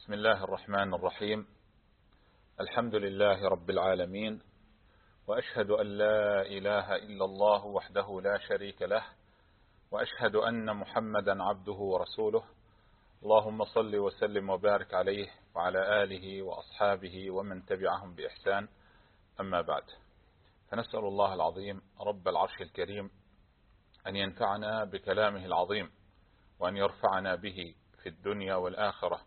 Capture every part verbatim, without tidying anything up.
بسم الله الرحمن الرحيم. الحمد لله رب العالمين، وأشهد أن لا إله إلا الله وحده لا شريك له، وأشهد أن محمدا عبده ورسوله. اللهم صل وسلم وبارك عليه وعلى آله وأصحابه ومن تبعهم بإحسان، أما بعد. فنسأل الله العظيم رب العرش الكريم أن ينفعنا بكلامه العظيم، وأن يرفعنا به في الدنيا والآخرة.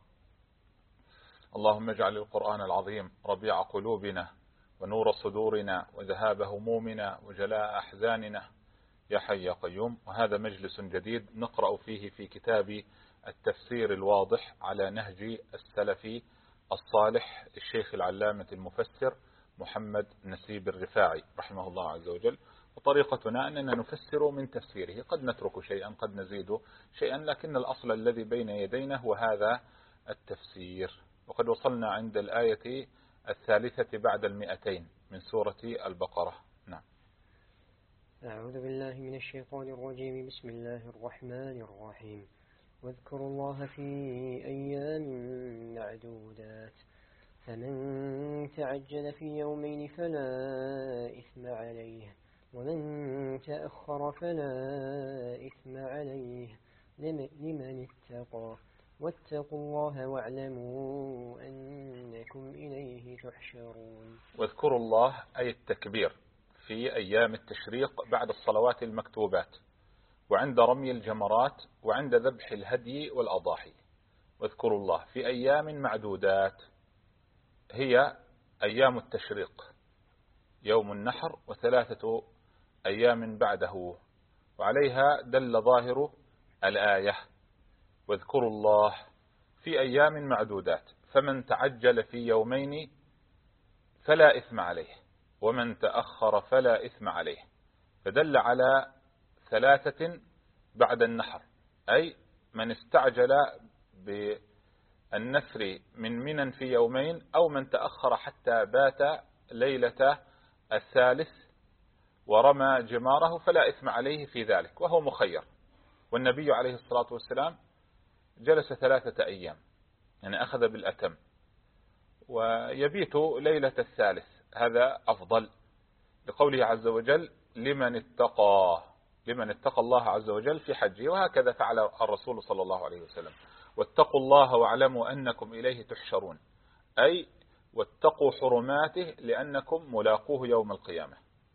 اللهم اجعل القرآن العظيم ربيع قلوبنا ونور صدورنا وذهاب همومنا وجلاء أحزاننا يا حي يا قيوم. وهذا مجلس جديد نقرأ فيه في كتاب التفسير الواضح على نهج السلفي الصالح للشيخ العلامة المفسر محمد نسيب الرفاعي رحمه الله عز وجل. وطريقتنا أننا نفسر من تفسيره، قد نترك شيئا قد نزيد شيئا، لكن الأصل الذي بين يدينا هو هذا التفسير. وقد وصلنا عند الآية الثالثة بعد المئتين من سورة البقرة. نعم. أعوذ بالله من الشيطان الرجيم. بسم الله الرحمن الرحيم. واذكروا الله في أيام معدودات، فمن تعجل في يومين فلا إثم عليه، ومن تأخر فلا إثم عليه لمن اتقى، واتقوا الله واعلموا أنكم إليه تحشرون. واذكروا الله أي التكبير في أيام التشريق بعد الصلوات المكتوبات، وعند رمي الجمرات، وعند ذبح الهدي والأضاحي. واذكروا الله في أيام معدودات، هي أيام التشريق، يوم النحر وثلاثة أيام بعده، وعليها دل ظاهر الآية. واذكروا الله في أيام معدودات، فمن تعجل في يومين فلا إثم عليه، ومن تأخر فلا إثم عليه. فدل على ثلاثة بعد النحر، أي من استعجل بالنفر من منى في يومين، أو من تأخر حتى بات ليلة الثالث ورمى جماره فلا إثم عليه في ذلك، وهو مخير. والنبي عليه الصلاة والسلام جلس ثلاثة أيام، يعني أخذ بالأتم، ويبيت ليلة الثالث، هذا أفضل، لقوله عز وجل لمن اتقى، لمن اتقى الله عز وجل في حجه. وهكذا فعل الرسول صلى الله عليه وسلم. واتقوا الله واعلموا أنكم إليه تحشرون، أي واتقوا حرماته لأنكم ملاقوه يوم القيامة.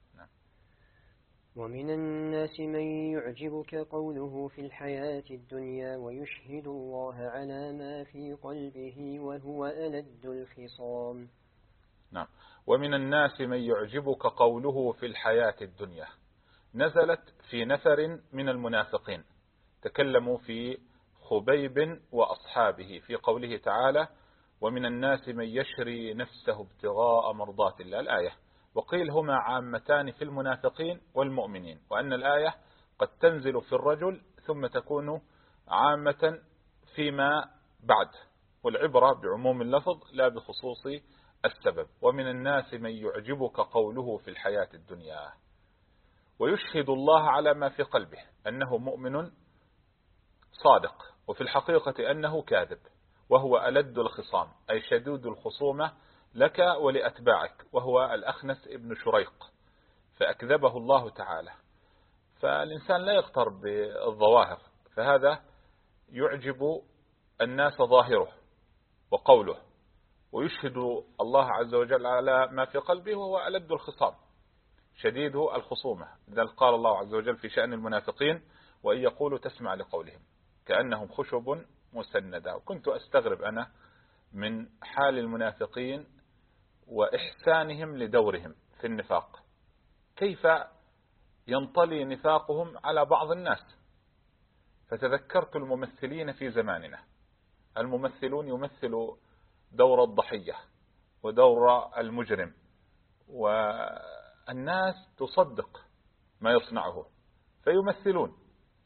ومن الناس من يعجبك قوله في الحياة الدنيا ويشهد الله على ما في قلبه وهو ألد الخصام. نعم. ومن الناس من يعجبك قوله في الحياة الدنيا، نزلت في نفر من المنافقين تكلموا في خبيب وأصحابه في قوله تعالى ومن الناس من يشري نفسه ابتغاء مرضات الله، الآية. وقيل هما عامتان في المنافقين والمؤمنين، وأن الآية قد تنزل في الرجل ثم تكون عامة فيما بعد، والعبرة بعموم اللفظ لا بخصوص السبب. ومن الناس من يعجبك قوله في الحياة الدنيا ويشهد الله على ما في قلبه أنه مؤمن صادق، وفي الحقيقة أنه كاذب، وهو ألد الخصام، أي شديد الخصومة لك ولأتباعك، وهو الأخنس ابن شريق، فأكذبه الله تعالى. فالإنسان لا يغتر بالظواهر، فهذا يعجب الناس ظاهره وقوله، ويشهد الله عز وجل على ما في قلبه وهو ألد الخصام شديد الخصومة. لذلك قال الله عز وجل في شأن المنافقين وإن يقولوا تسمع لقولهم كأنهم خشب مسندة. وكنت أستغرب أنا من حال المنافقين وإحسانهم لدورهم في النفاق، كيف ينطلي نفاقهم على بعض الناس. فتذكرت الممثلين في زماننا، الممثلون يمثلوا دور الضحية ودور المجرم، والناس تصدق ما يصنعه فيمثلون.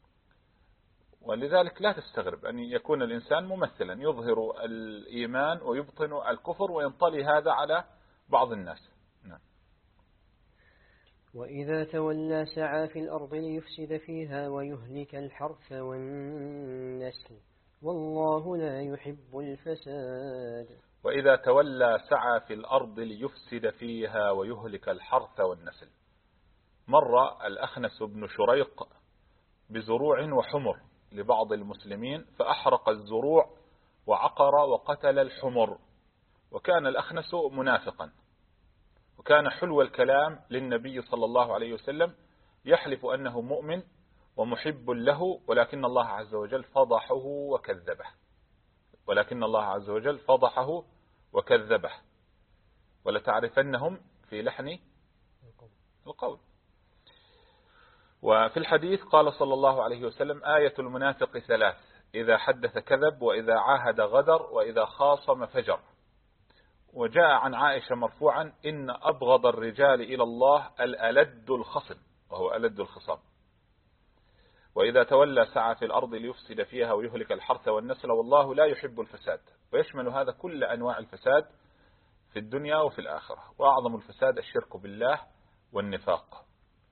ولذلك لا تستغرب أن يكون الإنسان ممثلا يظهر الإيمان ويبطن الكفر، وينطلي هذا على بعض الناس. نعم. وإذا تولى سعى في الأرض ليفسد فيها ويهلك الحرث والنسل والله لا يحب الفساد. وإذا تولى سعى في الأرض ليفسد فيها ويهلك الحرث والنسل. مر الأخنس بن شريق بزروع وحمر لبعض المسلمين فأحرق الزروع وعقر وقتل الحمر، وكان الأخنس منافقا، وكان حلو الكلام للنبي صلى الله عليه وسلم، يحلف أنه مؤمن ومحب له، ولكن الله عز وجل فضحه وكذبه ولكن الله عز وجل فضحه وكذبه ولتعرفنهم في لحن القول. وفي الحديث قال صلى الله عليه وسلم: آية المنافق ثلاث: إذا حدث كذب، وإذا عاهد غدر، وإذا خاصم فجر. وجاء عن عائشة مرفوعا: إن أبغض الرجال إلى الله الألد الخصم، وهو ألد الخصام. وإذا تولى سعى في الأرض ليفسد فيها ويهلك الحرث والنسل، والله لا يحب الفساد. ويشمل هذا كل أنواع الفساد في الدنيا وفي الآخرة، وأعظم الفساد الشرك بالله والنفاق.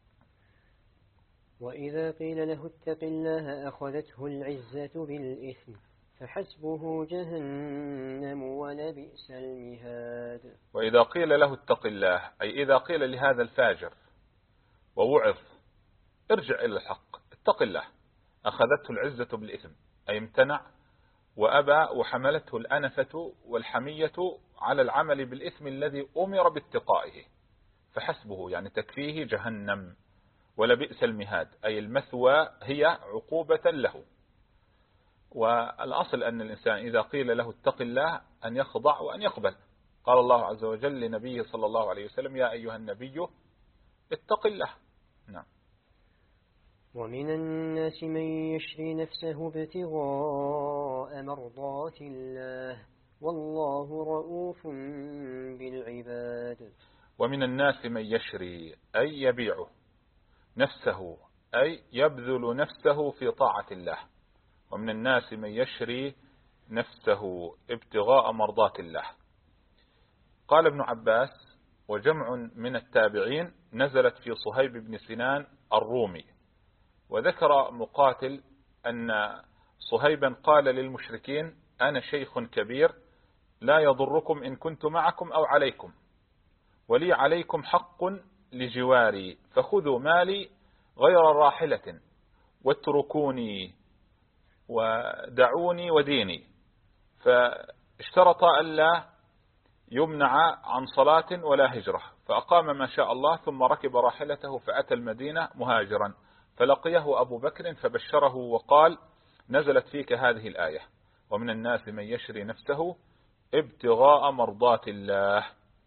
وإذا قيل له اتق الله أخذته العزة بالإثم فحسبه جهنم ولبئس المهاد. وإذا قيل له اتق الله، أي إذا قيل لهذا الفاجر ووعظ ارجع إلى الحق، اتق الله، أخذته العزة بالإثم، أي امتنع وأبى، وحملته الأنفة والحمية على العمل بالإثم الذي أمر باتقائه، فحسبه يعني تكفيه جهنم، ولبئس المهاد أي المثوى هي عقوبة له. والأصل أن الإنسان إذا قيل له اتق الله أن يخضع وأن يقبل. قال الله عز وجل لنبيه صلى الله عليه وسلم: يا أيها النبي اتق الله. نعم. ومن الناس من يشري نفسه ابتغاء مرضات الله والله رؤوف بالعباد. ومن الناس من يشري أي يبيع نفسه، أي يبذل نفسه في طاعة الله. ومن الناس من يشري نفسه ابتغاء مرضات الله. قال ابن عباس وجمع من التابعين: نزلت في صهيب بن سنان الرومي. وذكر مقاتل أن صهيبا قال للمشركين: أنا شيخ كبير لا يضركم إن كنت معكم أو عليكم، ولي عليكم حق لجواري، فخذوا مالي غير راحلة واتركوني ودعوني وديني. فاشترط ألا يمنع عن صلاة ولا هجرة، فأقام ما شاء الله، ثم ركب راحلته فأتى المدينة مهاجرا، فلقيه أبو بكر فبشره وقال: نزلت فيك هذه الآية: ومن الناس من يشري نفسه ابتغاء مرضات الله.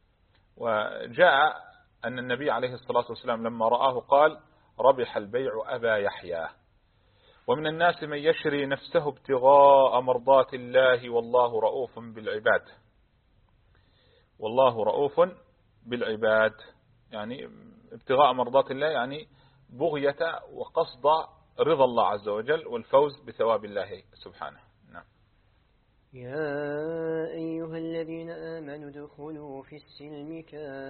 وجاء أن النبي عليه الصلاة والسلام لما رآه قال: ربح البيع أبا يحيى. ومن الناس من يشري نفسه ابتغاء مرضات الله والله رؤوف بالعباد. والله رؤوف بالعباد يعني ابتغاء مرضات الله، يعني بغية وقصد رضا الله عز وجل والفوز بثواب الله سبحانه. نعم. يا أيها الذين آمنوا ادخلوا في السلم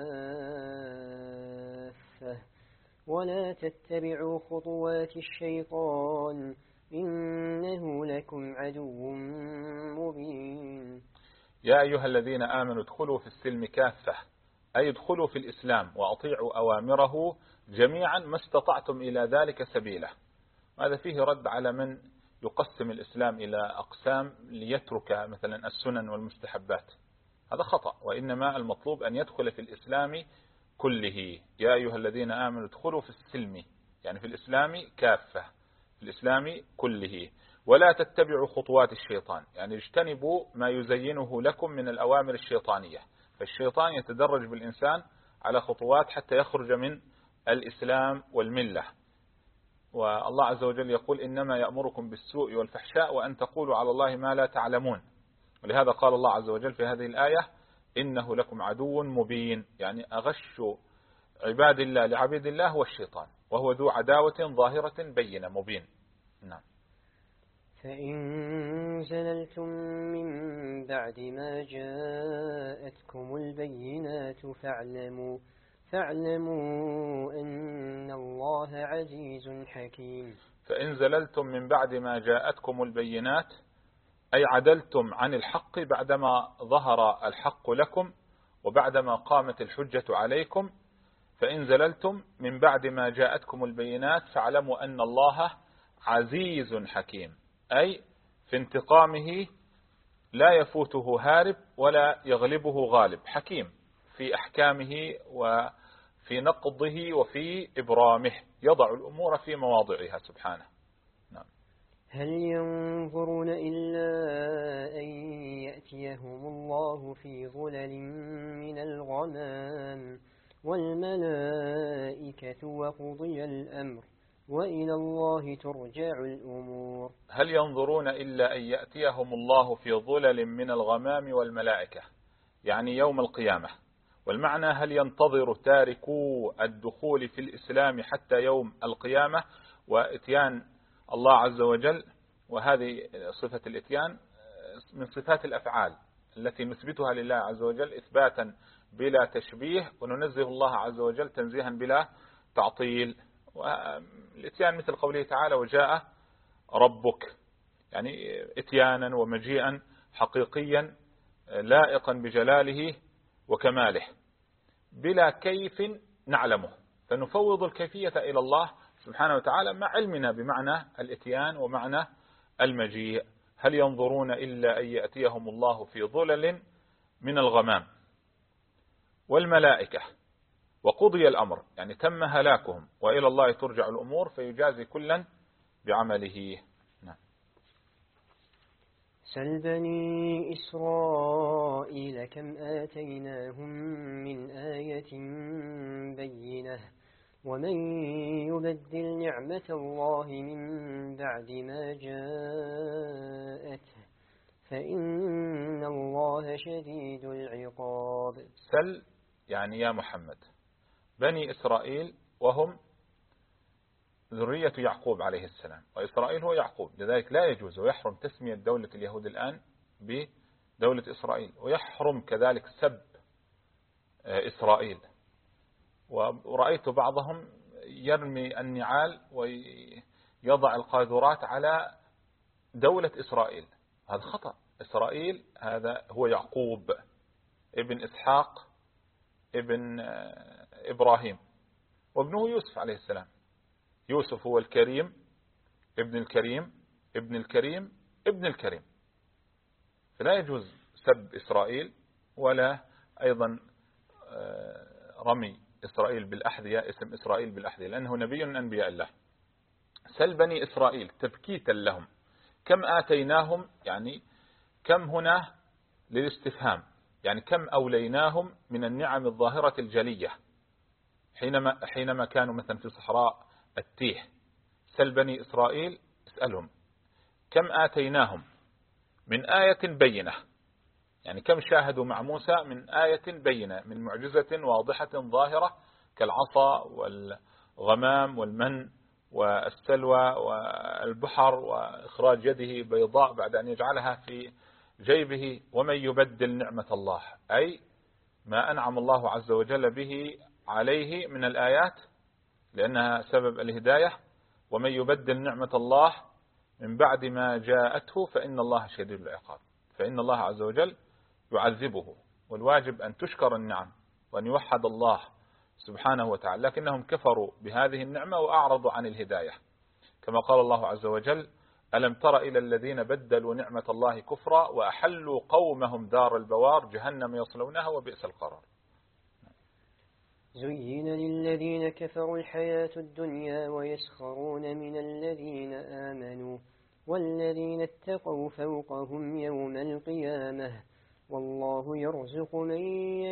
كافة ولا تتبعوا خطوات الشيطان إنه لكم عدو مبين. يا أيها الذين آمنوا ادخلوا في السلم كافة، أي ادخلوا في الإسلام وأطيعوا أوامره جميعا ما استطعتم إلى ذلك سبيلا. هذا فيه رد على من يقسم الإسلام إلى أقسام ليترك مثلا السنن والمستحبات، هذا خطأ، وإنما المطلوب أن يدخل في الإسلام كله. يا أيها الذين آمنوا ادخلوا في السلم يعني في الإسلام كافة، في الإسلام كله. ولا تتبعوا خطوات الشيطان يعني اجتنبوا ما يزينه لكم من الأوامر الشيطانية، فالشيطان يتدرج بالإنسان على خطوات حتى يخرج من الإسلام والملة. والله عز وجل يقول: إنما يأمركم بالسوء والفحشاء وأن تقولوا على الله ما لا تعلمون. ولهذا قال الله عز وجل في هذه الآية: إنه لكم عدو مبين، يعني أغش عباد الله لعبيد الله هو الشيطان، وهو ذو عداوة ظاهرة بينة مبين. نعم. فإن زللتم من بعد ما جاءتكم البينات فاعلموا فاعلموا أن الله عزيز حكيم. فإن زللتم من بعد ما جاءتكم البينات أي عدلتم عن الحق بعدما ظهر الحق لكم وبعدما قامت الحجة عليكم. فإن زللتم من بعد ما جاءتكم البينات فاعلموا أن الله عزيز حكيم، أي في انتقامه لا يفوته هارب ولا يغلبه غالب، حكيم في أحكامه وفي نقضه وفي إبرامه، يضع الأمور في مواضعها سبحانه. نعم. هل ينظرون إلا أن يأتيهم الله في ظلل من الغمام والملائكة وقضي الأمر وإلى الله ترجع الأمور. هل ينظرون إلا أن يأتيهم الله في ظلل من الغمام والملائكة، يعني يوم القيامة. والمعنى هل ينتظر تاركو الدخول في الإسلام حتى يوم القيامة وإتيان الله عز وجل. وهذه صفة الإتيان من صفات الأفعال التي نثبتها لله عز وجل إثباتا بلا تشبيه، وننزه الله عز وجل تنزيها بلا تعطيل. والإتيان مثل قوله تعالى وجاء ربك، يعني إتيانا ومجيئا حقيقيا لائقا بجلاله وكماله بلا كيف نعلمه، فنفوض الكيفية إلى الله سبحانه وتعالى مع علمنا بمعنى الإتيان ومعنى المجيء. هل ينظرون إلا أن يأتيهم الله في ظلل من الغمام والملائكة وقضي الأمر، يعني تم هلاكهم وإلى الله ترجع الأمور فيجازي كلا بعمله. نعم. سل بني إسرائيل كم آتيناهم من آية بينة ومن يبدل نعمة الله من بعد ما جاءته فإن الله شديد العقاب. سل يعني يا محمد بني إسرائيل وهم ذرية يعقوب عليه السلام، وإسرائيل هو يعقوب، لذلك لا يجوز ويحرم تسمية دولة اليهود الآن بدولة إسرائيل، ويحرم كذلك سب إسرائيل. ورأيت بعضهم يرمي النعال ويضع القاذورات على دولة إسرائيل، هذا خطأ. إسرائيل هذا هو يعقوب ابن إسحاق ابن إبراهيم وابنه يوسف عليه السلام. يوسف هو الكريم ابن الكريم ابن الكريم ابن الكريم، فلا يجوز سب إسرائيل ولا أيضا رمي إسرائيل بالأحذية، اسم إسرائيل بالأحذية، لأنه نبي من أنبياء الله. سل بني إسرائيل تبكيتا لهم كم آتيناهم، يعني كم هنا للاستفهام، يعني كم أوليناهم من النعم الظاهرة الجلية حينما حينما كانوا مثلا في صحراء التيه. سل بني إسرائيل اسألهم كم آتيناهم من آية بينة، يعني كم شاهدوا مع موسى من آية بينة، من معجزة واضحة ظاهرة كالعصا والغمام والمن والسلوى والبحر وإخراج يده بيضاء بعد أن يجعلها في جيبه. ومن يبدل نعمة الله، أي ما أنعم الله عز وجل به عليه من الآيات لأنها سبب الهداية. ومن يبدل نعمة الله من بعد ما جاءته فإن الله شديد العقاب، فإن الله عز وجل يعذبه، والواجب أن تشكر النعم وأن يوحد الله سبحانه وتعالى، لكنهم كفروا بهذه النعمة وأعرضوا عن الهداية، كما قال الله عز وجل ألم تر إلى الذين بدلوا نعمة الله كفرا وأحلوا قومهم دار البوار جهنم يصلونها وبئس القرار. زين للذين كفروا الحياة الدنيا ويسخرون من الذين آمنوا والذين اتقوا فوقهم يوم القيامة والله يرزق من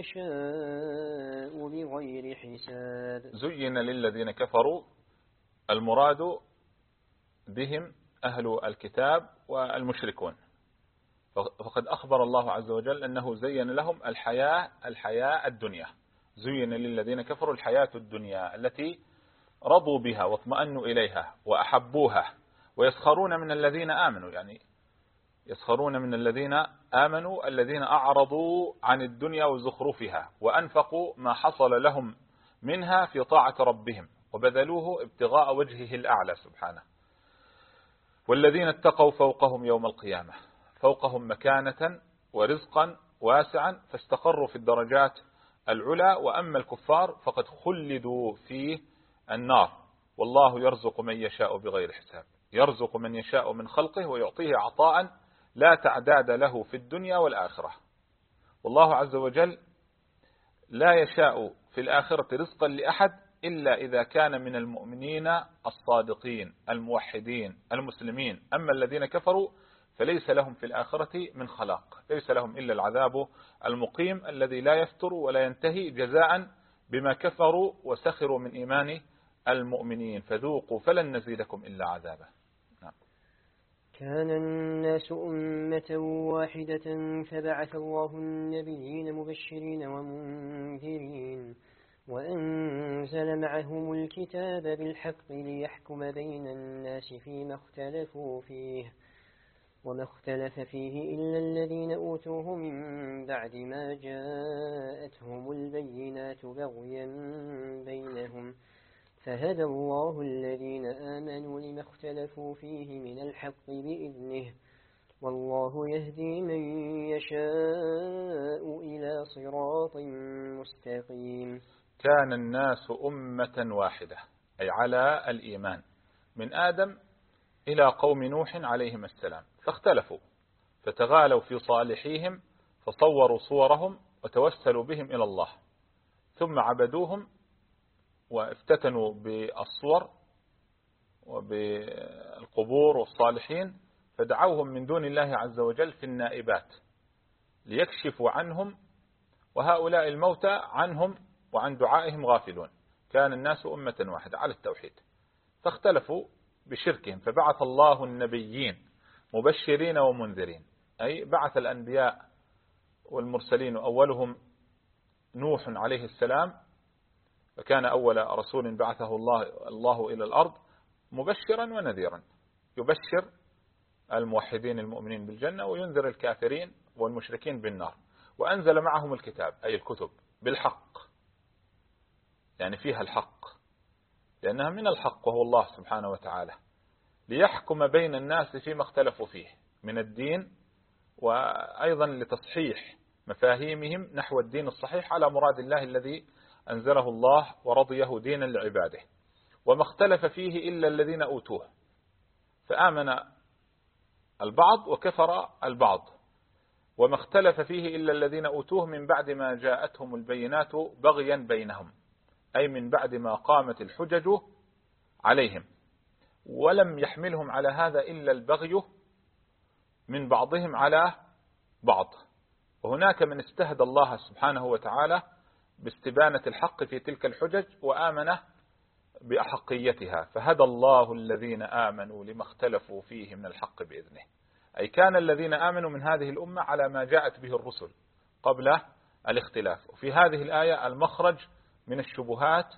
يشاء بغير حساب. زين للذين كفروا، المراد بهم أهل الكتاب والمشركون، فقد أخبر الله عز وجل أنه زين لهم الحياة الحياة الدنيا. زين للذين كفروا الحياة الدنيا التي رضوا بها واطمأنوا إليها وأحبوها، ويسخرون من الذين آمنوا، يعني يسخرون من الذين آمنوا الذين أعرضوا عن الدنيا وزخرفها وأنفقوا ما حصل لهم منها في طاعة ربهم وبذلوه ابتغاء وجهه الأعلى سبحانه. والذين اتقوا فوقهم يوم القيامة، فوقهم مكانة ورزقا واسعا فاستقروا في الدرجات العلى. وأما الكفار فقد خلدوا في النار. والله يرزق من يشاء بغير حساب، يرزق من يشاء من خلقه ويعطيه عطاء لا تعداد له في الدنيا والآخرة. والله عز وجل لا يشاء في الآخرة رزقا لأحد إلا إذا كان من المؤمنين الصادقين الموحدين المسلمين. أما الذين كفروا فليس لهم في الآخرة من خلاق، ليس لهم إلا العذاب المقيم الذي لا يفتر ولا ينتهي جزاء بما كفروا وسخروا من إيمان المؤمنين، فذوقوا فلن نزيدكم إلا عذابا. نعم. كان الناس أمة واحدة فبعث الله النبيين مبشرين ومنذرين وأنزل معهم الكتاب بالحق ليحكم بين الناس فيما اختلفوا فيه وما اختلف فيه إلا الذين أوتوه من بعد ما جاءتهم البينات بغيا بينهم فهدى الله الذين آمنوا لما اختلفوا فيه من الحق بإذنه والله يهدي من يشاء إلى صراط مستقيم. كان الناس أمة واحدة أي على الإيمان من آدم إلى قوم نوح عليهم السلام، فاختلفوا فتغالوا في صالحيهم فصوروا صورهم وتوسلوا بهم إلى الله، ثم عبدوهم وافتتنوا بالصور وبالقبور والصالحين فدعوهم من دون الله عز وجل في النائبات ليكشفوا عنهم، وهؤلاء الموتى عنهم وعن دعائهم غافلون. كان الناس أمة واحدة على التوحيد فاختلفوا بشركهم، فبعث الله النبيين مبشرين ومنذرين، أي بعث الأنبياء والمرسلين، أولهم نوح عليه السلام فكان أول رسول بعثه الله, الله إلى الأرض مبشرا ونذيرا، يبشر الموحدين المؤمنين بالجنة وينذر الكافرين والمشركين بالنار. وأنزل معهم الكتاب أي الكتب بالحق، يعني فيها الحق لأنها من الحق وهو الله سبحانه وتعالى، ليحكم بين الناس فيما اختلفوا فيه من الدين، وأيضا لتصحيح مفاهيمهم نحو الدين الصحيح على مراد الله الذي أنزله الله ورضيه دينا لعباده. وما اختلف فيه إلا الذين أوتوه، فآمن البعض وكفر البعض. وما اختلف فيه إلا الذين أوتوه من بعد ما جاءتهم البينات بغيا بينهم، أي من بعد ما قامت الحجج عليهم، ولم يحملهم على هذا إلا البغي من بعضهم على بعض. وهناك من استهدى الله سبحانه وتعالى باستبانة الحق في تلك الحجج وآمن بأحقيتها، فهدى الله الذين آمنوا لما اختلفوا فيه من الحق بإذنه، أي كان الذين آمنوا من هذه الأمة على ما جاءت به الرسل قبل الاختلاف. وفي هذه الآية المخرج من الشبهات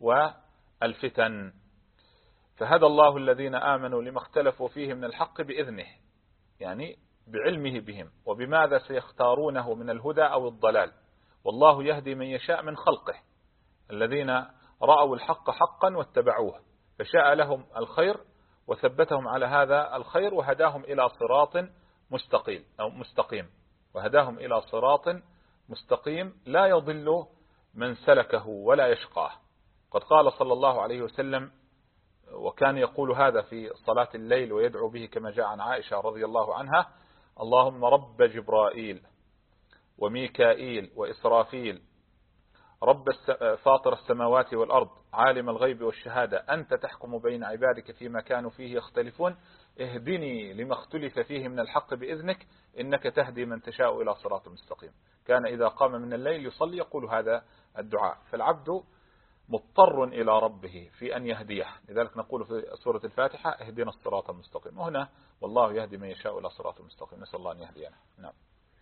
والفتن، فهدى الله الذين آمنوا لما اختلفوا فيه من الحق بإذنه، يعني بعلمه بهم وبماذا سيختارونه من الهدى أو الضلال. والله يهدي من يشاء من خلقه الذين رأوا الحق حقا واتبعوه، فشاء لهم الخير وثبتهم على هذا الخير وهداهم إلى صراط مستقيم أو مستقيم وهداهم إلى صراط مستقيم لا يضل من سلكه ولا يشقاه. قد قال صلى الله عليه وسلم، وكان يقول هذا في صلاة الليل ويدعو به كما جاء عن عائشة رضي الله عنها: اللهم رب جبرائيل وميكائيل وإسرافيل، رب فاطر السماوات والأرض، عالم الغيب والشهادة، أنت تحكم بين عبادك فيما كانوا فيه يختلفون، اهدني لما اختلف فيه من الحق بإذنك، إنك تهدي من تشاء إلى صراط مستقيم. كان إذا قام من الليل يصلي يقول هذا الدعاء، فالعبد مضطر إلى ربه في أن يهديه، لذلك نقول في سورة الفاتحة: اهدنا الصراط المستقيم. وهنا والله يهدي من يشاء إلى صراط مستقيم، نسأل الله أن يهدينا. نعم.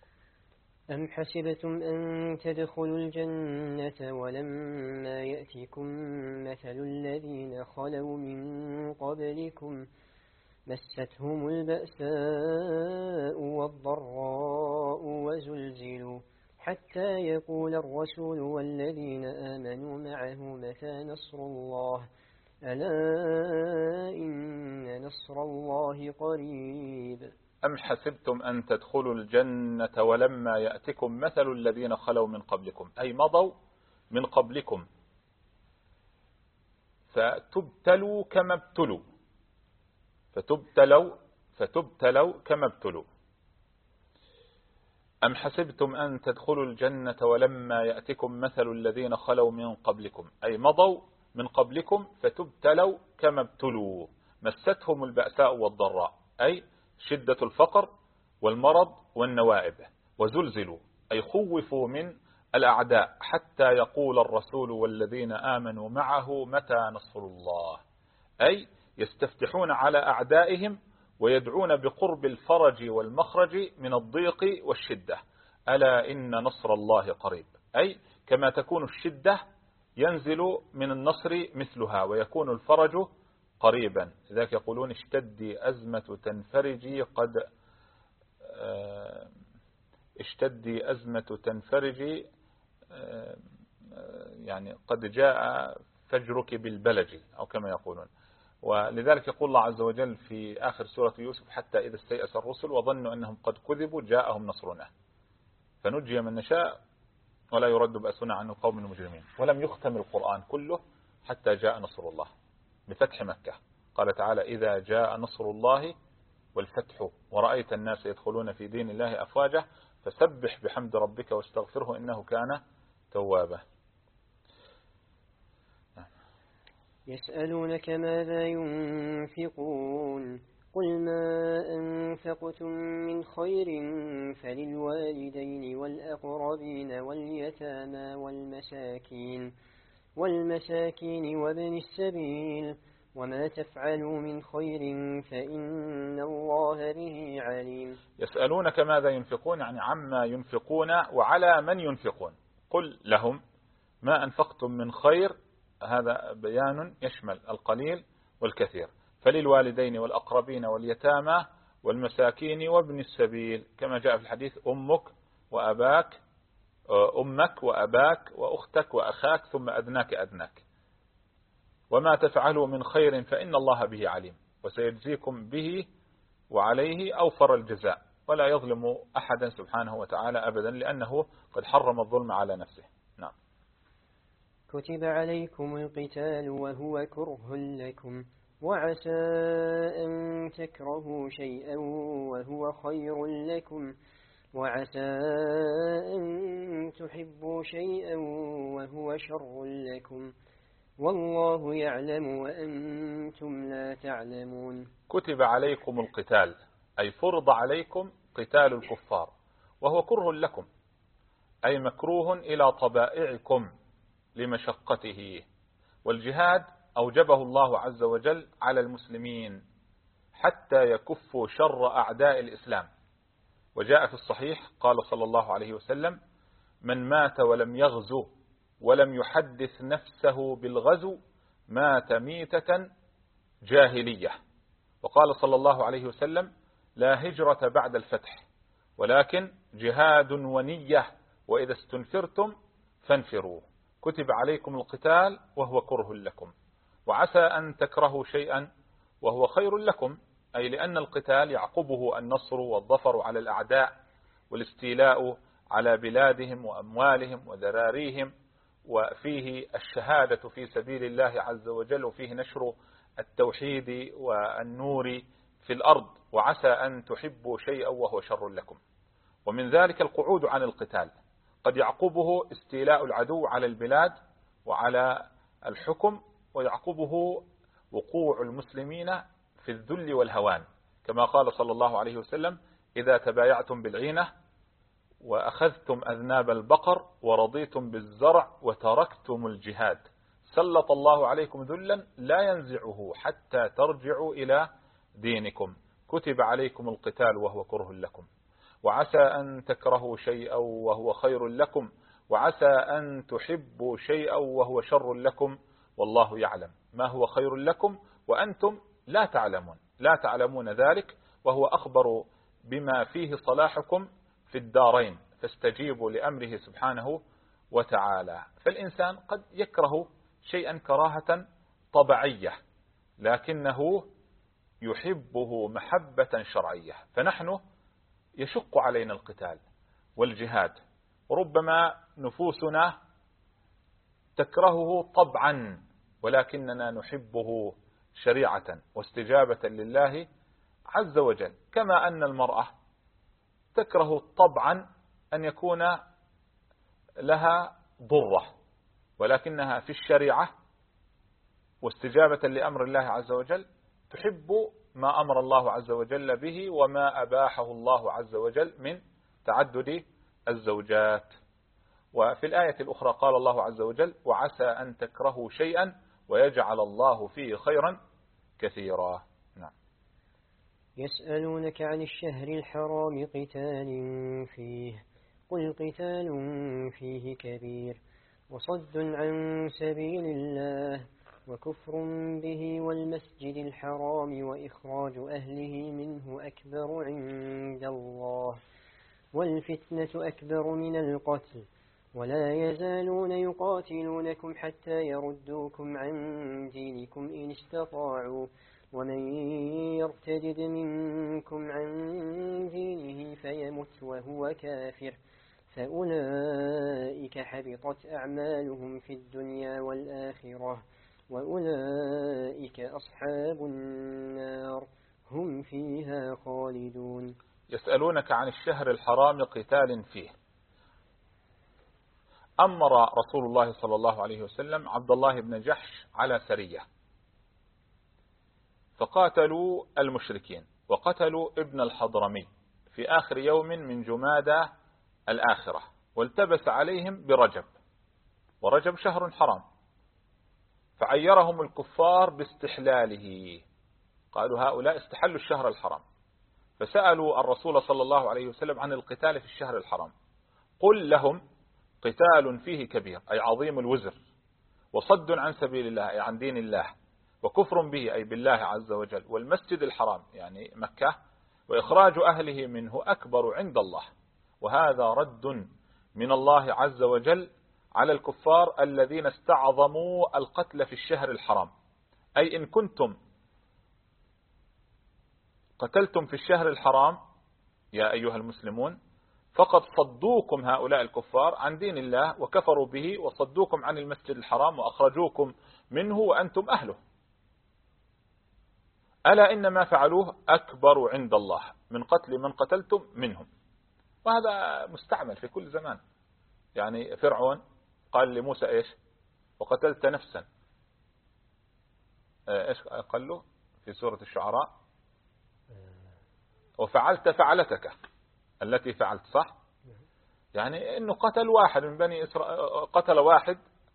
أم حسبتم أن تدخلوا الجنة ولما يأتكم مثل الذين خلوا من قبلكم مستهم البأساء والضراء وزلزلوا حتى يقول الرسول والذين آمنوا معه متى نصر الله ألا إن نصر الله قريب. أم حسبتم أن تدخلوا الجنة ولما يأتكم مثل الذين خلوا من قبلكم، أي مضوا من قبلكم فتبتلوا كما ابتلوا فتبتلوا فتبتلوا كما ابتلوا. أم حسبتم أن تدخلوا الجنة ولما يأتكم مثل الذين خلوا من قبلكم، أي مضوا من قبلكم فتبتلوا كما ابتلوا، مستهم البأساء والضراء، أي شدة الفقر والمرض والنوائب، وزلزلوا أي خوفوا من الأعداء حتى يقول الرسول والذين آمنوا معه متى نصر الله، أي يستفتحون على أعدائهم ويدعون بقرب الفرج والمخرج من الضيق والشدة، ألا إن نصر الله قريب، أي كما تكون الشدة ينزل من النصر مثلها ويكون الفرج قريبا. لذلك يقولون اشتدي أزمة تنفرجي قد اشتدي أزمة تنفرجي يعني قد جاء فجرك بالبلج أو كما يقولون. ولذلك يقول الله عز وجل في آخر سورة يوسف حتى إذا استيأس الرسل وظنوا أنهم قد كذبوا جاءهم نصرنا فنجي من نشاء ولا يرد بأسنا عنه قوم المجرمين. ولم يختم القرآن كله حتى جاء نصر الله بفتح مكة. قال تعالى إذا جاء نصر الله والفتح ورأيت الناس يدخلون في دين الله أفواجا فسبح بحمد ربك واستغفره إنه كان توابا. يسألونك ماذا ينفقون قل ما أنفقتم من خير فللوالدين والأقربين واليتامى والمساكين والمساكين وابن السبيل وما تفعلوا من خير فإن الله به عليم. يسألونك ماذا ينفقون يعني عما ينفقون وعلى من ينفقون. قل لهم ما أنفقتم من خير، هذا بيان يشمل القليل والكثير، فللوالدين والأقربين واليتامى والمساكين وابن السبيل كما جاء في الحديث أمك وأباك أمك وأباك وأختك وأخاك ثم أدناك أدناك. وما تفعلوا من خير فإن الله به عليم وسيجزيكم به وعليه أوفر الجزاء ولا يظلم أحدا سبحانه وتعالى أبدا لأنه قد حرم الظلم على نفسه. نعم. كتب عليكم القتال وهو كره لكم وعسى أن تكرهوا شيئا وهو خير لكم وعسى أن تحبوا شيئا وهو شر لكم والله يعلم وأنتم لا تعلمون. كتب عليكم القتال أي فرض عليكم قتال الكفار وهو كره لكم أي مكروه إلى طبائعكم لمشقته، والجهاد أوجبه الله عز وجل على المسلمين حتى يكفوا شر أعداء الإسلام. وجاء في الصحيح قال صلى الله عليه وسلم من مات ولم يغزو ولم يحدث نفسه بالغزو مات ميتة جاهلية. وقال صلى الله عليه وسلم لا هجرة بعد الفتح ولكن جهاد ونية وإذا استنفرتم فانفروا. كتب عليكم القتال وهو كره لكم وعسى أن تكرهوا شيئا وهو خير لكم، أي لأن القتال يعقبه النصر والظفر على الأعداء والاستيلاء على بلادهم وأموالهم وذراريهم، وفيه الشهادة في سبيل الله عز وجل وفيه نشر التوحيد والنور في الأرض. وعسى أن تحبوا شيئا وهو شر لكم، ومن ذلك القعود عن القتال قد يعقبه استيلاء العدو على البلاد وعلى الحكم ويعقبه وقوع المسلمين في الذل والهوان كما قال صلى الله عليه وسلم إذا تبايعتم بالعينة وأخذتم أذناب البقر ورضيتم بالزرع وتركتم الجهاد سلط الله عليكم ذلا لا ينزعه حتى ترجعوا إلى دينكم. كتب عليكم القتال وهو كره لكم وعسى أن تكرهوا شيئا وهو خير لكم وعسى أن تحبوا شيئا وهو شر لكم والله يعلم ما هو خير لكم وأنتم لا تعلمون لا تعلمون ذلك وهو أخبر بما فيه صلاحكم في الدارين فاستجيبوا لأمره سبحانه وتعالى. فالإنسان قد يكره شيئا كراهة طبيعية لكنه يحبه محبة شرعية، فنحن يشق علينا القتال والجهاد، وربما نفوسنا تكرهه طبعا، ولكننا نحبه شريعة واستجابة لله عز وجل، كما أن المرأة تكره طبعا أن يكون لها ضرة، ولكنها في الشريعة واستجابة لأمر الله عز وجل تحب ما أمر الله عز وجل به وما أباحه الله عز وجل من تعدد الزوجات. وفي الآية الأخرى قال الله عز وجل: وعسى أن تكرهوا شيئا ويجعل الله فيه خيرا كثيرا. نعم. يسألونك عن الشهر الحرام قتال فيه قل قتال فيه كبير وصد عن سبيل الله وكفر به والمسجد الحرام وإخراج أهله منه أكبر عند الله والفتنة أكبر من القتل ولا يزالون يقاتلونكم حتى يردوكم عن دينكم إن استطاعوا ومن يرتد منكم عن دينه فيمت وهو كافر فأولئك حبطت أعمالهم في الدنيا والآخرة وأولئك أصحاب النار هم فيها خالدون. يسألونك عن الشهر الحرام قتال فيه. أمر رسول الله صلى الله عليه وسلم عبد الله بن جحش على سرية، فقاتلوا المشركين وقتلوا ابن الحضرمي في آخر يوم من جمادى الآخرة، والتبس عليهم برجب، ورجب شهر حرام، فعيرهم الكفار باستحلاله، قالوا هؤلاء استحلوا الشهر الحرام، فسألوا الرسول صلى الله عليه وسلم عن القتال في الشهر الحرام، قل لهم قتال فيه كبير أي عظيم الوزر، وصد عن سبيل الله أي عن دين الله، وكفر به أي بالله عز وجل، والمسجد الحرام يعني مكة، وإخراج أهله منه أكبر عند الله. وهذا رد من الله عز وجل على الكفار الذين استعظموا القتل في الشهر الحرام، أي إن كنتم قتلتم في الشهر الحرام يا أيها المسلمون فقد صدوكم هؤلاء الكفار عن دين الله وكفروا به، وصدوكم عن المسجد الحرام وأخرجوكم منه وأنتم أهله. ألا إن ما فعلوه أكبر عند الله من قتل من قتلتم منهم. وهذا مستعمل في كل زمان. يعني فرعون قال لموسى إيش؟ وقتلت نفسا، إيش قال له في سورة الشعراء؟ وفعلت فعلتك التي فعلت، صح؟ يعني إنه قتل واحد من بني إسرائيل، قتل واحد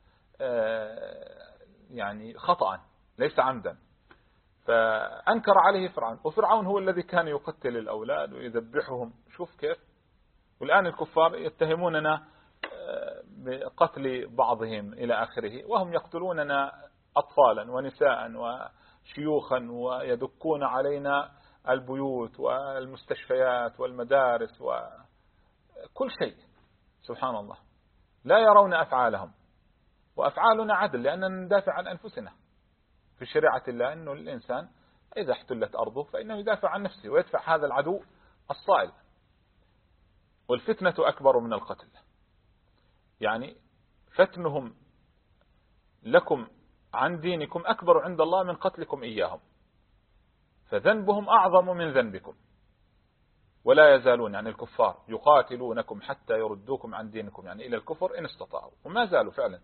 يعني خطأ ليس عمدا، فأنكر عليه فرعون، وفرعون هو الذي كان يقتل الأولاد ويذبحهم. شوف كيف. والآن الكفار يتهموننا بقتل بعضهم إلى آخره، وهم يقتلوننا أطفالا ونساء وشيوخا، ويدكون علينا البيوت والمستشفيات والمدارس وكل شيء. سبحان الله، لا يرون أفعالهم، وأفعالنا عدل لأننا ندافع عن أنفسنا في شريعة الله، أنه الإنسان إذا احتلت أرضه فإنه يدافع عن نفسه ويدفع هذا العدو الصائل. والفتنة أكبر من القتل، يعني فتنهم لكم عن دينكم أكبر عند الله من قتلكم إياهم، فذنبهم أعظم من ذنبكم. ولا يزالون يعني الكفار يقاتلونكم حتى يردوكم عن دينكم، يعني إلى الكفر إن استطاعوا، وما زالوا فعلا.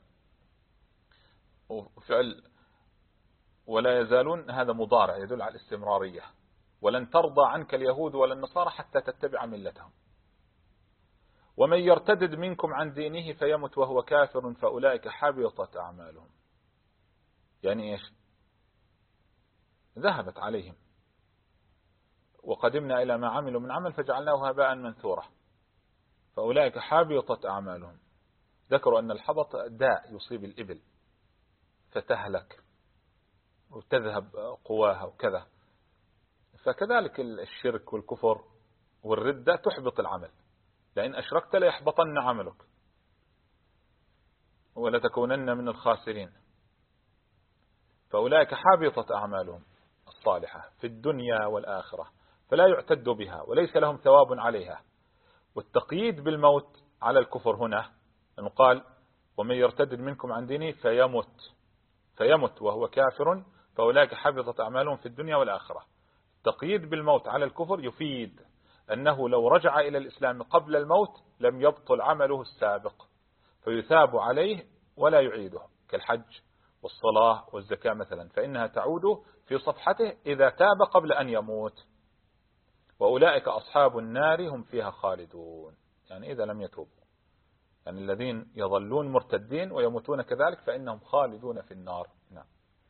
وفعل ولا يزالون هذا مضارع يدل على الاستمرارية. ولن ترضى عنك اليهود ولا النصارى حتى تتبع ملتهم. ومن يرتدد منكم عن دينه فيمت وهو كافر فأولئك حبطت أعمالهم. يعني إيش؟ ذهبت عليهم، وقدمنا إلى ما عملوا من عمل فجعلناه هباء منثورا، فأولئك حبطت أعمالهم. ذكروا أن الحبط داء يصيب الإبل فتهلك وتذهب قواها وكذا، فكذلك الشرك والكفر والردة تحبط العمل، لأن أشركت ليحبطن عملك ولتكونن من الخاسرين. فأولئك حبطت أعمالهم. الصالحة في الدنيا والآخرة، فلا يعتد بها وليس لهم ثواب عليها. والتقييد بالموت على الكفر هنا أنه قال ومن يرتد منكم عن دينه فيمت فيمت وهو كافر فأولئك حبطت أعمالهم في الدنيا والآخرة. التقييد بالموت على الكفر يفيد أنه لو رجع إلى الإسلام قبل الموت لم يبطل عمله السابق، فيثاب عليه ولا يعيده، كالحج والصلاة والزكاة مثلا، فإنها تعود في صفحته إذا تاب قبل أن يموت. وأولئك أصحاب النار هم فيها خالدون، يعني إذا لم يتوبوا، يعني الذين يظلون مرتدين ويموتون كذلك فإنهم خالدون في النار. نعم.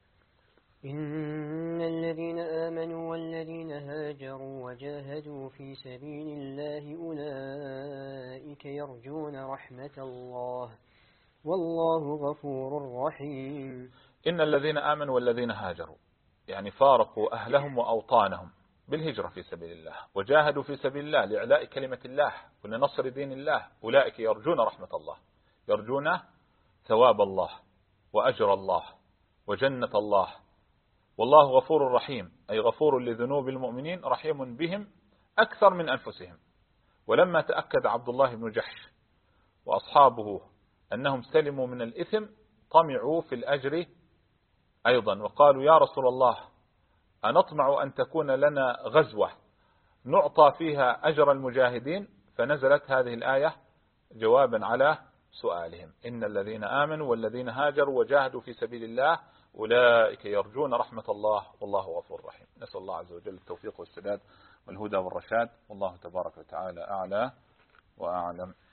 إن الذين آمنوا والذين هاجروا وجاهدوا في سبيل الله أولئك يرجون رحمة الله والله غفور رحيم. إن الذين آمنوا والذين هاجروا يعني فارقوا أهلهم وأوطانهم بالهجرة في سبيل الله وجاهدوا في سبيل الله لإعلاء كلمة الله ولنصر دين الله، أولئك يرجون رحمة الله، يرجون ثواب الله وأجر الله وجنة الله، والله غفور رحيم، أي غفور لذنوب المؤمنين رحيم بهم أكثر من أنفسهم. ولما تأكد عبد الله بن جحش وأصحابه أنهم سلموا من الإثم طمعوا في الأجر أيضا، وقالوا يا رسول الله أنطمع أن تكون لنا غزوة نعطى فيها أجر المجاهدين، فنزلت هذه الآية جوابا على سؤالهم. إن الذين آمنوا والذين هاجروا وجاهدوا في سبيل الله أولئك يرجون رحمة الله والله غفور رحيم. نسأل الله عز وجل التوفيق والسداد والهدى والرشاد، والله تبارك وتعالى أعلى وأعلم.